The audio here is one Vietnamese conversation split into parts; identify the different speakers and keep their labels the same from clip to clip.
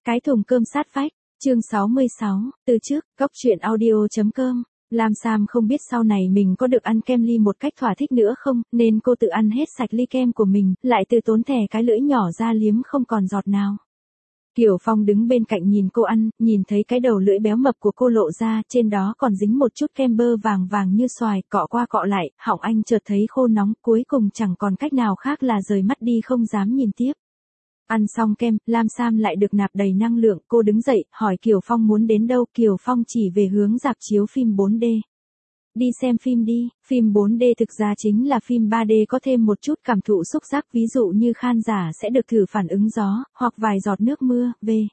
Speaker 1: Cái thùng cơm sát vách, chương 66, từ trước, góc truyện audio.com. Lam Sam không biết sau này mình có được ăn kem ly một cách thỏa thích nữa không, nên cô tự ăn hết sạch ly kem của mình, lại tự tốn thè cái lưỡi nhỏ ra liếm không còn giọt nào. Kiều Phong đứng bên cạnh nhìn cô ăn, nhìn thấy cái đầu lưỡi béo mập của cô lộ ra, trên đó còn dính một chút kem bơ vàng vàng như xoài, cọ qua cọ lại, họng anh chợt thấy khô nóng, cuối cùng chẳng còn cách nào khác là rời mắt đi không dám nhìn tiếp. Ăn xong kem, Lam Sam lại được nạp đầy năng lượng, cô đứng dậy, hỏi Kiều Phong muốn đến đâu, Kiều Phong chỉ về hướng rạp chiếu phim 4D. Đi xem phim đi, phim 4D thực ra chính là phim 3D có thêm một chút cảm thụ xúc giác, ví dụ như khán giả sẽ được thử phản ứng gió, hoặc vài giọt nước mưa,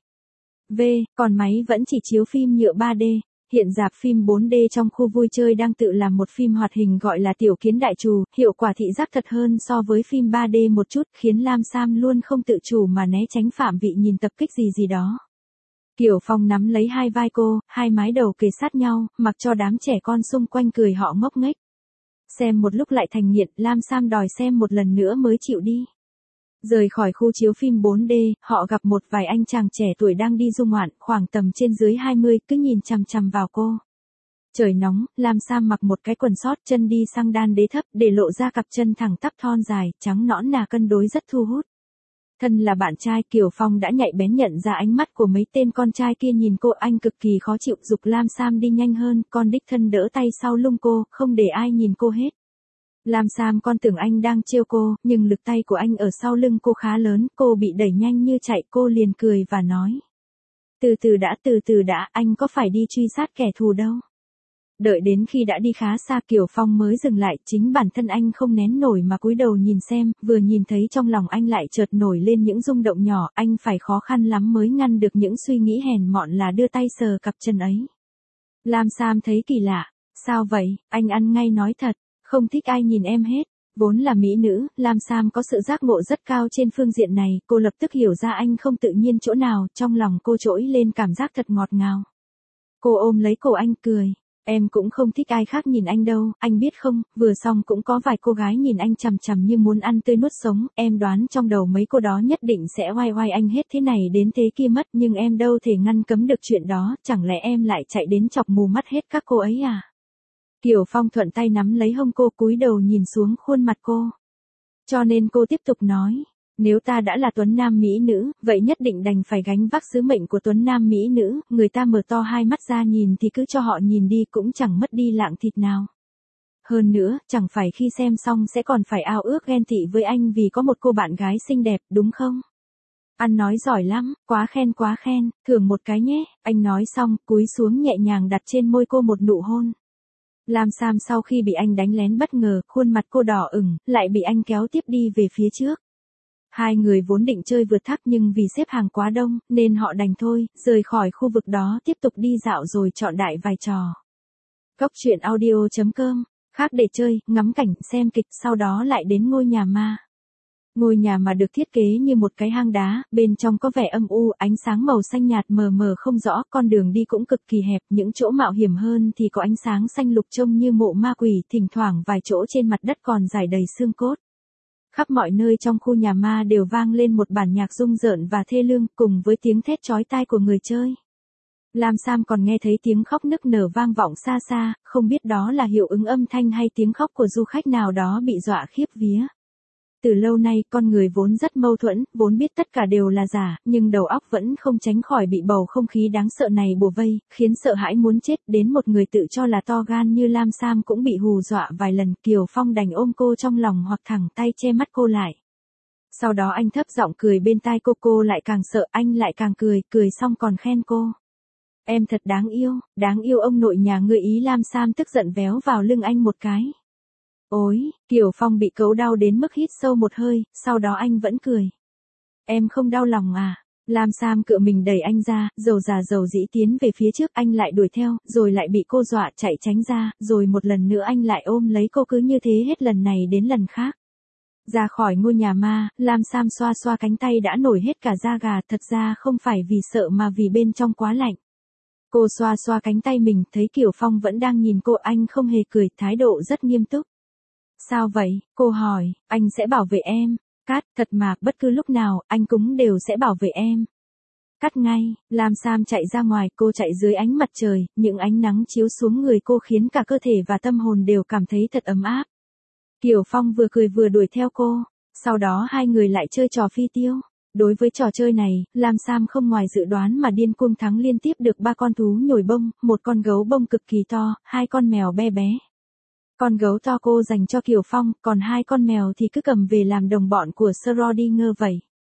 Speaker 1: còn máy vẫn chỉ chiếu phim nhựa 3D. Hiện rạp phim 4D trong khu vui chơi đang tự làm một phim hoạt hình gọi là Tiểu Kiến Đại Trù, hiệu quả thị giác thật hơn so với phim 3D một chút, khiến Lam Sam luôn không tự chủ mà né tránh phạm vị nhìn tập kích gì đó. Kiều Phong nắm lấy hai vai cô, hai mái đầu kề sát nhau, mặc cho đám trẻ con xung quanh cười họ ngốc nghếch. Xem một lúc lại thành nghiện, Lam Sam đòi xem một lần nữa mới chịu đi. Rời khỏi khu chiếu phim 4D, họ gặp một vài anh chàng trẻ tuổi đang đi du ngoạn, khoảng tầm trên dưới 20, cứ nhìn chằm chằm vào cô. Trời nóng, Lam Sam mặc một cái quần sót, chân đi sang đan đế thấp, để lộ ra cặp chân thẳng tắp thon dài, trắng nõn nà cân đối rất thu hút. Thân là bạn trai, Kiều Phong đã nhạy bén nhận ra ánh mắt của mấy tên con trai kia nhìn cô, anh cực kỳ khó chịu, giục Lam Sam đi nhanh hơn, con đích thân đỡ tay sau lưng cô, không để ai nhìn cô hết. Lam Sam con tưởng anh đang trêu cô, nhưng lực tay của anh ở sau lưng cô khá lớn, cô bị đẩy nhanh như chạy, cô liền cười và nói. Từ từ đã, anh có phải đi truy sát kẻ thù đâu. Đợi đến khi đã đi khá xa, Kiều Phong mới dừng lại, chính bản thân anh không nén nổi mà cúi đầu nhìn xem, vừa nhìn thấy trong lòng anh lại chợt nổi lên những rung động nhỏ, anh phải khó khăn lắm mới ngăn được những suy nghĩ hèn mọn là đưa tay sờ cặp chân ấy. Lam Sam thấy kỳ lạ, sao vậy, anh ăn ngay nói thật, không thích ai nhìn em hết. Vốn là mỹ nữ, Lam Sam có sự giác ngộ rất cao trên phương diện này, cô lập tức hiểu ra anh không tự nhiên chỗ nào, trong lòng cô trỗi lên cảm giác thật ngọt ngào. Cô ôm lấy cổ anh cười. Em cũng không thích ai khác nhìn anh đâu, anh biết không, vừa xong cũng có vài cô gái nhìn anh chằm chằm như muốn ăn tươi nuốt sống, em đoán trong đầu mấy cô đó nhất định sẽ oai oai anh hết thế này đến thế kia mất, nhưng em đâu thể ngăn cấm được chuyện đó, chẳng lẽ em lại chạy đến chọc mù mắt hết các cô ấy à? Kiều Phong thuận tay nắm lấy hông cô, cúi đầu nhìn xuống khuôn mặt cô. Cho nên cô tiếp tục nói. Nếu ta đã là tuấn nam mỹ nữ, vậy nhất định đành phải gánh vác sứ mệnh của tuấn nam mỹ nữ, người ta mở to hai mắt ra nhìn thì cứ cho họ nhìn đi, cũng chẳng mất đi lạng thịt nào. Hơn nữa, chẳng phải khi xem xong sẽ còn phải ao ước ghen tị với anh vì có một cô bạn gái xinh đẹp, đúng không? Anh nói giỏi lắm, quá khen, thưởng một cái nhé, anh nói xong, cúi xuống nhẹ nhàng đặt trên môi cô một nụ hôn. Lam Sam sau khi bị anh đánh lén bất ngờ, khuôn mặt cô đỏ ửng, lại bị anh kéo tiếp đi về phía trước. Hai người vốn định chơi vượt thác nhưng vì xếp hàng quá đông, nên họ đành thôi, rời khỏi khu vực đó tiếp tục đi dạo rồi chọn đại vài trò. Góc truyện audio.com, khác để chơi, ngắm cảnh, xem kịch, sau đó lại đến ngôi nhà ma. Ngôi nhà mà được thiết kế như một cái hang đá, bên trong có vẻ âm u, ánh sáng màu xanh nhạt mờ mờ không rõ, con đường đi cũng cực kỳ hẹp, những chỗ mạo hiểm hơn thì có ánh sáng xanh lục trông như mộ ma quỷ, thỉnh thoảng vài chỗ trên mặt đất còn rải đầy xương cốt. Khắp mọi nơi trong khu nhà ma đều vang lên một bản nhạc rung rợn và thê lương, cùng với tiếng thét chói tai của người chơi. Lam Sam còn nghe thấy tiếng khóc nức nở vang vọng xa xa, không biết đó là hiệu ứng âm thanh hay tiếng khóc của du khách nào đó bị dọa khiếp vía. Từ lâu nay, con người vốn rất mâu thuẫn, vốn biết tất cả đều là giả, nhưng đầu óc vẫn không tránh khỏi bị bầu không khí đáng sợ này bủa vây, khiến sợ hãi muốn chết, đến một người tự cho là to gan như Lam Sam cũng bị hù dọa vài lần, Kiều Phong đành ôm cô trong lòng hoặc thẳng tay che mắt cô lại. Sau đó anh thấp giọng cười bên tai cô lại càng sợ, anh lại càng cười xong còn khen cô. Em thật đáng yêu ông nội nhà ngươi ý. Lam Sam tức giận véo vào lưng anh một cái. Ôi, Kiều Phong bị cấu đau đến mức hít sâu một hơi, sau đó anh vẫn cười. Em không đau lòng à? Lam Sam cựa mình đẩy anh ra, dầu dĩ tiến về phía trước, anh lại đuổi theo, rồi lại bị cô dọa chạy tránh ra, rồi một lần nữa anh lại ôm lấy cô, cứ như thế hết lần này đến lần khác. Ra khỏi ngôi nhà ma, Lam Sam xoa cánh tay đã nổi hết cả da gà, thật ra không phải vì sợ mà vì bên trong quá lạnh. Cô xoa cánh tay mình, thấy Kiều Phong vẫn đang nhìn cô, anh không hề cười, thái độ rất nghiêm túc. Sao vậy? Cô hỏi, anh sẽ bảo vệ em. Cát, thật mà, bất cứ lúc nào, anh cũng đều sẽ bảo vệ em. cắt ngay, Lam Sam chạy ra ngoài, cô chạy dưới ánh mặt trời, những ánh nắng chiếu xuống người cô khiến cả cơ thể và tâm hồn đều cảm thấy thật ấm áp. Kiều Phong vừa cười vừa đuổi theo cô, sau đó hai người lại chơi trò phi tiêu. Đối với trò chơi này, Lam Sam không ngoài dự đoán mà điên cuồng thắng liên tiếp được 3 con thú nhồi bông, một con gấu bông cực kỳ to, 2 con mèo bé bé. Con gấu to cô dành cho Kiều Phong, còn 2 con mèo thì cứ cầm về làm đồng bọn của Schrödinger vậy.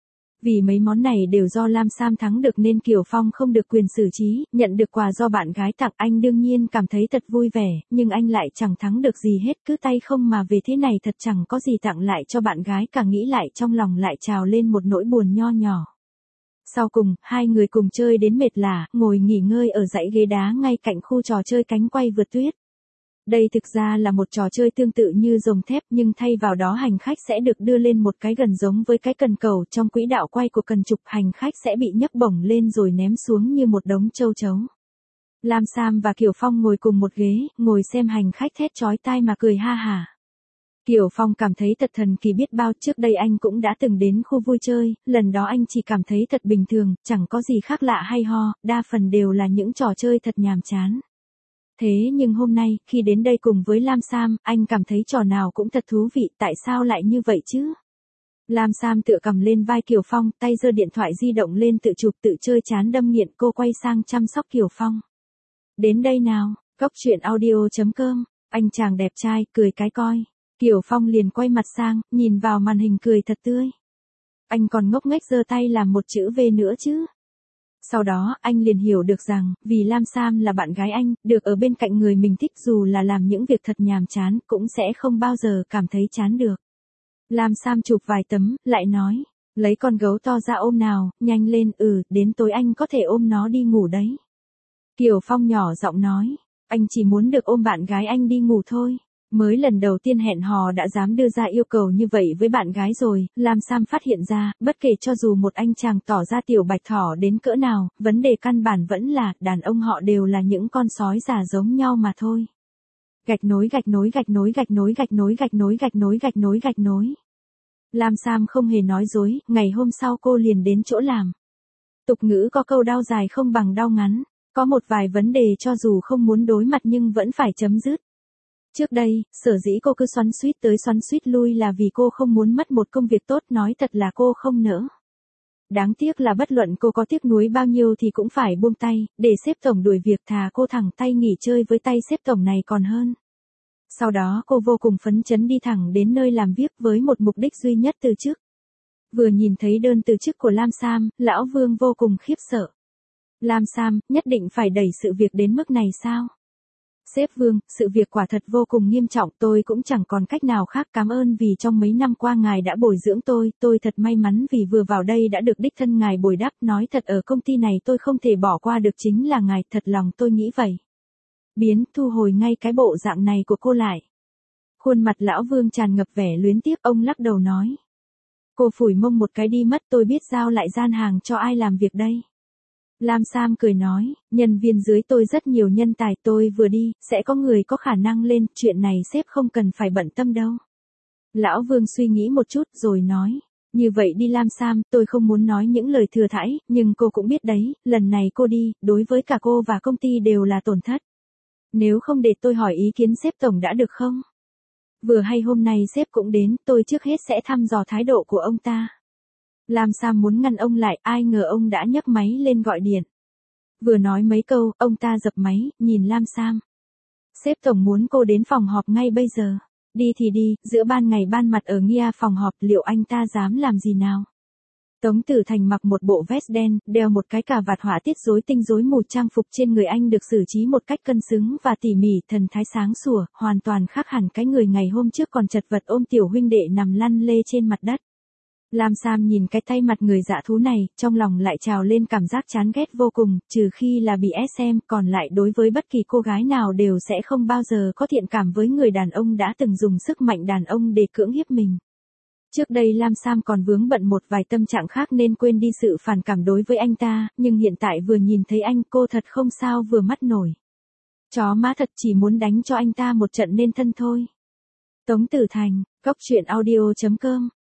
Speaker 1: Vì mấy món này đều do Lam Sam thắng được nên Kiều Phong không được quyền xử trí, nhận được quà do bạn gái tặng, anh đương nhiên cảm thấy thật vui vẻ, nhưng anh lại chẳng thắng được gì hết, cứ tay không mà về thế này thật chẳng có gì tặng lại cho bạn gái cả, nghĩ lại trong lòng lại trào lên một nỗi buồn nho nhỏ. Sau cùng, hai người cùng chơi đến mệt lả, ngồi nghỉ ngơi ở dãy ghế đá ngay cạnh khu trò chơi cánh quay vượt tuyết. Đây thực ra là một trò chơi tương tự như rồng thép nhưng thay vào đó hành khách sẽ được đưa lên một cái gần giống với cái cần cầu, trong quỹ đạo quay của cần trục hành khách sẽ bị nhấc bổng lên rồi ném xuống như một đống châu chấu. Lam Sam và Kiều Phong ngồi cùng một ghế, ngồi xem hành khách thét chói tai mà cười ha hả. Kiều Phong cảm thấy thật thần kỳ biết bao, trước đây anh cũng đã từng đến khu vui chơi, lần đó anh chỉ cảm thấy thật bình thường, chẳng có gì khác lạ hay ho, đa phần đều là những trò chơi thật nhàm chán. Thế nhưng hôm nay, khi đến đây cùng với Lam Sam, anh cảm thấy trò nào cũng thật thú vị, tại sao lại như vậy chứ? Lam Sam tựa cầm lên vai Kiều Phong, tay giơ điện thoại di động lên tự chụp tự chơi chán đâm nghiện, cô quay sang chăm sóc Kiều Phong. Đến đây nào, Cóc Truyện Audio.com, anh chàng đẹp trai, cười cái coi. Kiều Phong liền quay mặt sang, nhìn vào màn hình cười thật tươi. Anh còn ngốc nghếch giơ tay làm một chữ V nữa chứ. Sau đó, anh liền hiểu được rằng, vì Lam Sam là bạn gái anh, được ở bên cạnh người mình thích dù là làm những việc thật nhàm chán, cũng sẽ không bao giờ cảm thấy chán được. Lam Sam chụp vài tấm, lại nói, lấy con gấu to ra ôm nào, nhanh lên, đến tối anh có thể ôm nó đi ngủ đấy. Kiều Phong nhỏ giọng nói, anh chỉ muốn được ôm bạn gái anh đi ngủ thôi. Mới lần đầu tiên hẹn hò đã dám đưa ra yêu cầu như vậy với bạn gái rồi, Lam Sam phát hiện ra, bất kể cho dù một anh chàng tỏ ra tiểu bạch thỏ đến cỡ nào, vấn đề căn bản vẫn là, đàn ông họ đều là những con sói già giống nhau mà thôi. Gạch nối gạch nối gạch nối gạch nối gạch nối gạch nối gạch nối gạch nối gạch nối. Lam Sam không hề nói dối, ngày hôm sau cô liền đến chỗ làm. Tục ngữ có câu đau dài không bằng đau ngắn, có một vài vấn đề cho dù không muốn đối mặt nhưng vẫn phải chấm dứt. Trước đây, sở dĩ cô cứ xoắn xuýt tới xoắn xuýt lui là vì cô không muốn mất một công việc tốt, nói thật là cô không nỡ. Đáng tiếc là bất luận cô có tiếc nuối bao nhiêu thì cũng phải buông tay, để sếp tổng đuổi việc, thà cô thẳng tay nghỉ chơi với tay sếp tổng này còn hơn. Sau đó cô vô cùng phấn chấn đi thẳng đến nơi làm việc với một mục đích duy nhất: từ chức. Vừa nhìn thấy đơn từ chức của Lam Sam, lão Vương vô cùng khiếp sợ. Lam Sam, nhất định phải đẩy sự việc đến mức này sao? Sếp Vương, sự việc quả thật vô cùng nghiêm trọng, tôi cũng chẳng còn cách nào khác, cảm ơn vì trong mấy năm qua ngài đã bồi dưỡng tôi thật may mắn vì vừa vào đây đã được đích thân ngài bồi đắp, nói thật ở công ty này tôi không thể bỏ qua được chính là ngài, thật lòng tôi nghĩ vậy. Thu hồi ngay cái bộ dạng này của cô lại. Khuôn mặt lão Vương tràn ngập vẻ luyến tiếc, ông lắc đầu nói. Cô phủi mông một cái đi mất, tôi biết giao lại gian hàng cho ai làm việc đây. Lam Sam cười nói, nhân viên dưới tôi rất nhiều nhân tài, tôi vừa đi, sẽ có người có khả năng lên, chuyện này sếp không cần phải bận tâm đâu. Lão Vương suy nghĩ một chút rồi nói, như vậy đi Lam Sam, tôi không muốn nói những lời thừa thãi, nhưng cô cũng biết đấy, lần này cô đi, đối với cả cô và công ty đều là tổn thất. Nếu không để tôi hỏi ý kiến sếp tổng đã được không? Vừa hay hôm nay sếp cũng đến, tôi trước hết sẽ thăm dò thái độ của ông ta. Lam Sam muốn ngăn ông lại, ai ngờ ông đã nhấc máy lên gọi điện. Vừa nói mấy câu, ông ta dập máy, nhìn Lam Sam. Sếp tổng muốn cô đến phòng họp ngay bây giờ. Đi thì đi, giữa ban ngày ban mặt ở Nghia phòng họp, liệu anh ta dám làm gì nào? Tống Tử Thành mặc một bộ vest đen, đeo một cái cà vạt họa tiết rối tinh rối mù, trang phục trên người anh được xử trí một cách cân xứng và tỉ mỉ, thần thái sáng sủa, hoàn toàn khác hẳn cái người ngày hôm trước còn chật vật ôm tiểu huynh đệ nằm lăn lê trên mặt đất. Lam Sam nhìn cái tay mặt người dạ thú này, trong lòng lại trào lên cảm giác chán ghét vô cùng, trừ khi là bị SM, còn lại đối với bất kỳ cô gái nào đều sẽ không bao giờ có thiện cảm với người đàn ông đã từng dùng sức mạnh đàn ông để cưỡng hiếp mình. Trước đây Lam Sam còn vướng bận một vài tâm trạng khác nên quên đi sự phản cảm đối với anh ta, nhưng hiện tại vừa nhìn thấy anh cô thật không sao vừa mắt nổi. Chó má thật, chỉ muốn đánh cho anh ta một trận nên thân thôi. Tống Tử Thành, Cóc Truyện Audio.com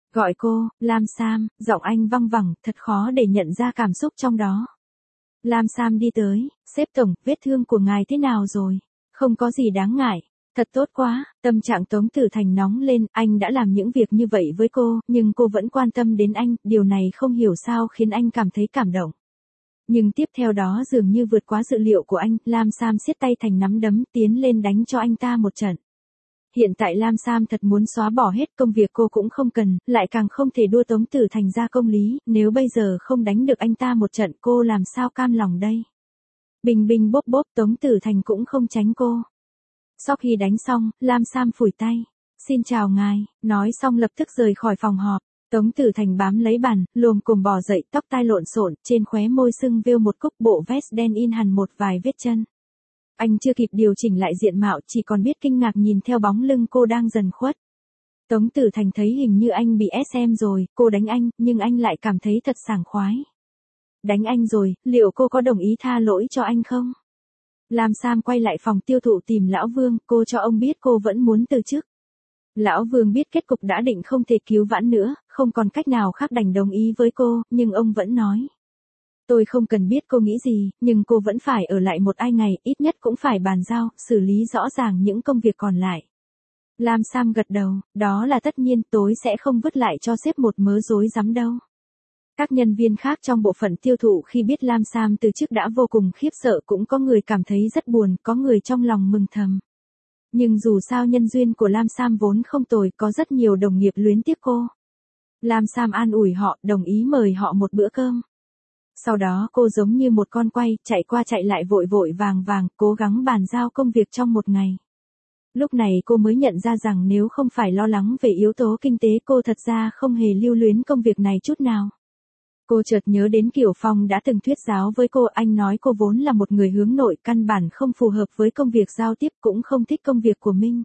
Speaker 1: Gọi cô, Lam Sam, giọng anh văng vẳng, thật khó để nhận ra cảm xúc trong đó. Lam Sam đi tới, sếp tổng, vết thương của ngài thế nào rồi? Không có gì đáng ngại. Thật tốt quá, tâm trạng Tống Tử Thành nóng lên, anh đã làm những việc như vậy với cô, nhưng cô vẫn quan tâm đến anh, điều này không hiểu sao khiến anh cảm thấy cảm động. Nhưng tiếp theo đó dường như vượt quá dự liệu của anh, Lam Sam siết tay thành nắm đấm tiến lên đánh cho anh ta một trận. Hiện tại Lam Sam thật muốn xóa bỏ hết công việc cô cũng không cần, lại càng không thể đua Tống Tử Thành ra công lý, nếu bây giờ không đánh được anh ta một trận cô làm sao cam lòng đây. Bình bình bốp bốp Tống Tử Thành cũng không tránh cô. Sau khi đánh xong, Lam Sam phủi tay. Xin chào ngài, nói xong lập tức rời khỏi phòng họp. Tống Tử Thành bám lấy bàn, lồm cồm bò dậy, tóc tai lộn xộn, trên khóe môi sưng vêu một cúc, bộ vest đen in hẳn một vài vết chân. Anh chưa kịp điều chỉnh lại diện mạo, chỉ còn biết kinh ngạc nhìn theo bóng lưng cô đang dần khuất. Tống Tử Thành thấy hình như anh bị SM rồi, cô đánh anh, nhưng anh lại cảm thấy thật sảng khoái. Đánh anh rồi, liệu cô có đồng ý tha lỗi cho anh không? Lam Sam quay lại phòng tiêu thụ tìm Lão Vương, cô cho ông biết cô vẫn muốn từ chức. Lão Vương biết kết cục đã định không thể cứu vãn nữa, không còn cách nào khác đành đồng ý với cô, nhưng ông vẫn nói. Tôi không cần biết cô nghĩ gì, nhưng cô vẫn phải ở lại một ai ngày, ít nhất cũng phải bàn giao, xử lý rõ ràng những công việc còn lại. Lam Sam gật đầu, đó là tất nhiên, tôi sẽ không vứt lại cho sếp một mớ rối rắm đâu. Các nhân viên khác trong bộ phận tiêu thụ khi biết Lam Sam từ chức đã vô cùng khiếp sợ, cũng có người cảm thấy rất buồn, có người trong lòng mừng thầm. Nhưng dù sao nhân duyên của Lam Sam vốn không tồi, có rất nhiều đồng nghiệp luyến tiếc cô. Lam Sam an ủi họ, đồng ý mời họ một bữa cơm. Sau đó cô giống như một con quay, chạy qua chạy lại vội vội vàng vàng, cố gắng bàn giao công việc trong một ngày. Lúc này cô mới nhận ra rằng nếu không phải lo lắng về yếu tố kinh tế cô thật ra không hề lưu luyến công việc này chút nào. Cô chợt nhớ đến Kiều Phong đã từng thuyết giáo với cô, anh nói cô vốn là một người hướng nội, căn bản không phù hợp với công việc giao tiếp, cũng không thích công việc của mình.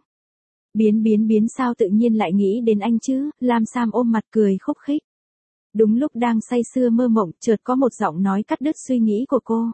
Speaker 1: Biến sao tự nhiên lại nghĩ đến anh chứ, Lam Sam ôm mặt cười khúc khích. Đúng lúc đang say sưa mơ mộng, chợt có một giọng nói cắt đứt suy nghĩ của cô.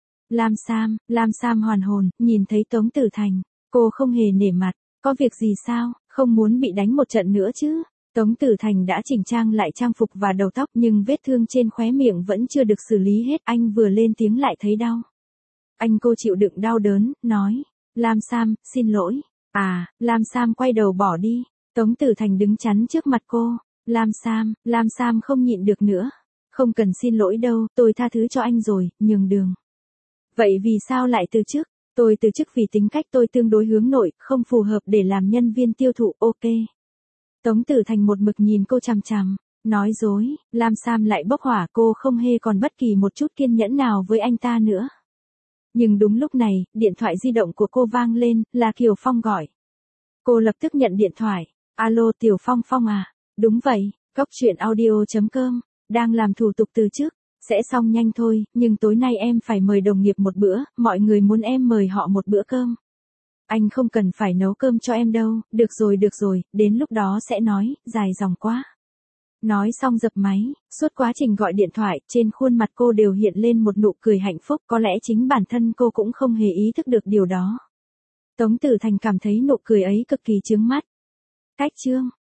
Speaker 1: Lam Sam hoàn hồn, nhìn thấy Tống Tử Thành, cô không hề nể mặt, có việc gì sao, không muốn bị đánh một trận nữa chứ. Tống Tử Thành đã chỉnh trang lại trang phục và đầu tóc, nhưng vết thương trên khóe miệng vẫn chưa được xử lý hết, anh vừa lên tiếng lại thấy đau. Anh cô chịu đựng đau đớn, nói, Lam Sam, xin lỗi. Lam Sam quay đầu bỏ đi, Tống Tử Thành đứng chắn trước mặt cô. Lam Sam không nhịn được nữa. Không cần xin lỗi đâu, tôi tha thứ cho anh rồi, nhường đường. Vậy vì sao lại từ chức? Tôi từ chức vì tính cách tôi tương đối hướng nội, không phù hợp để làm nhân viên tiêu thụ, ok. Tống Tử Thành một mực nhìn cô chằm chằm, nói dối, Lam Sam lại bốc hỏa, cô không hề còn bất kỳ một chút kiên nhẫn nào với anh ta nữa. Nhưng đúng lúc này, điện thoại di động của cô vang lên, là Kiều Phong gọi. Cô lập tức nhận điện thoại, alo Tiểu Phong Phong à, đúng vậy, Cóc Truyện Audio.com, đang làm thủ tục từ chức, sẽ xong nhanh thôi, nhưng tối nay em phải mời đồng nghiệp một bữa, mọi người muốn em mời họ một bữa cơm. Anh không cần phải nấu cơm cho em đâu, được rồi, đến lúc đó sẽ nói, dài dòng quá. Nói xong dập máy, suốt quá trình gọi điện thoại, trên khuôn mặt cô đều hiện lên một nụ cười hạnh phúc, có lẽ chính bản thân cô cũng không hề ý thức được điều đó. Tống Tử Thành cảm thấy nụ cười ấy cực kỳ chướng mắt. Cách chương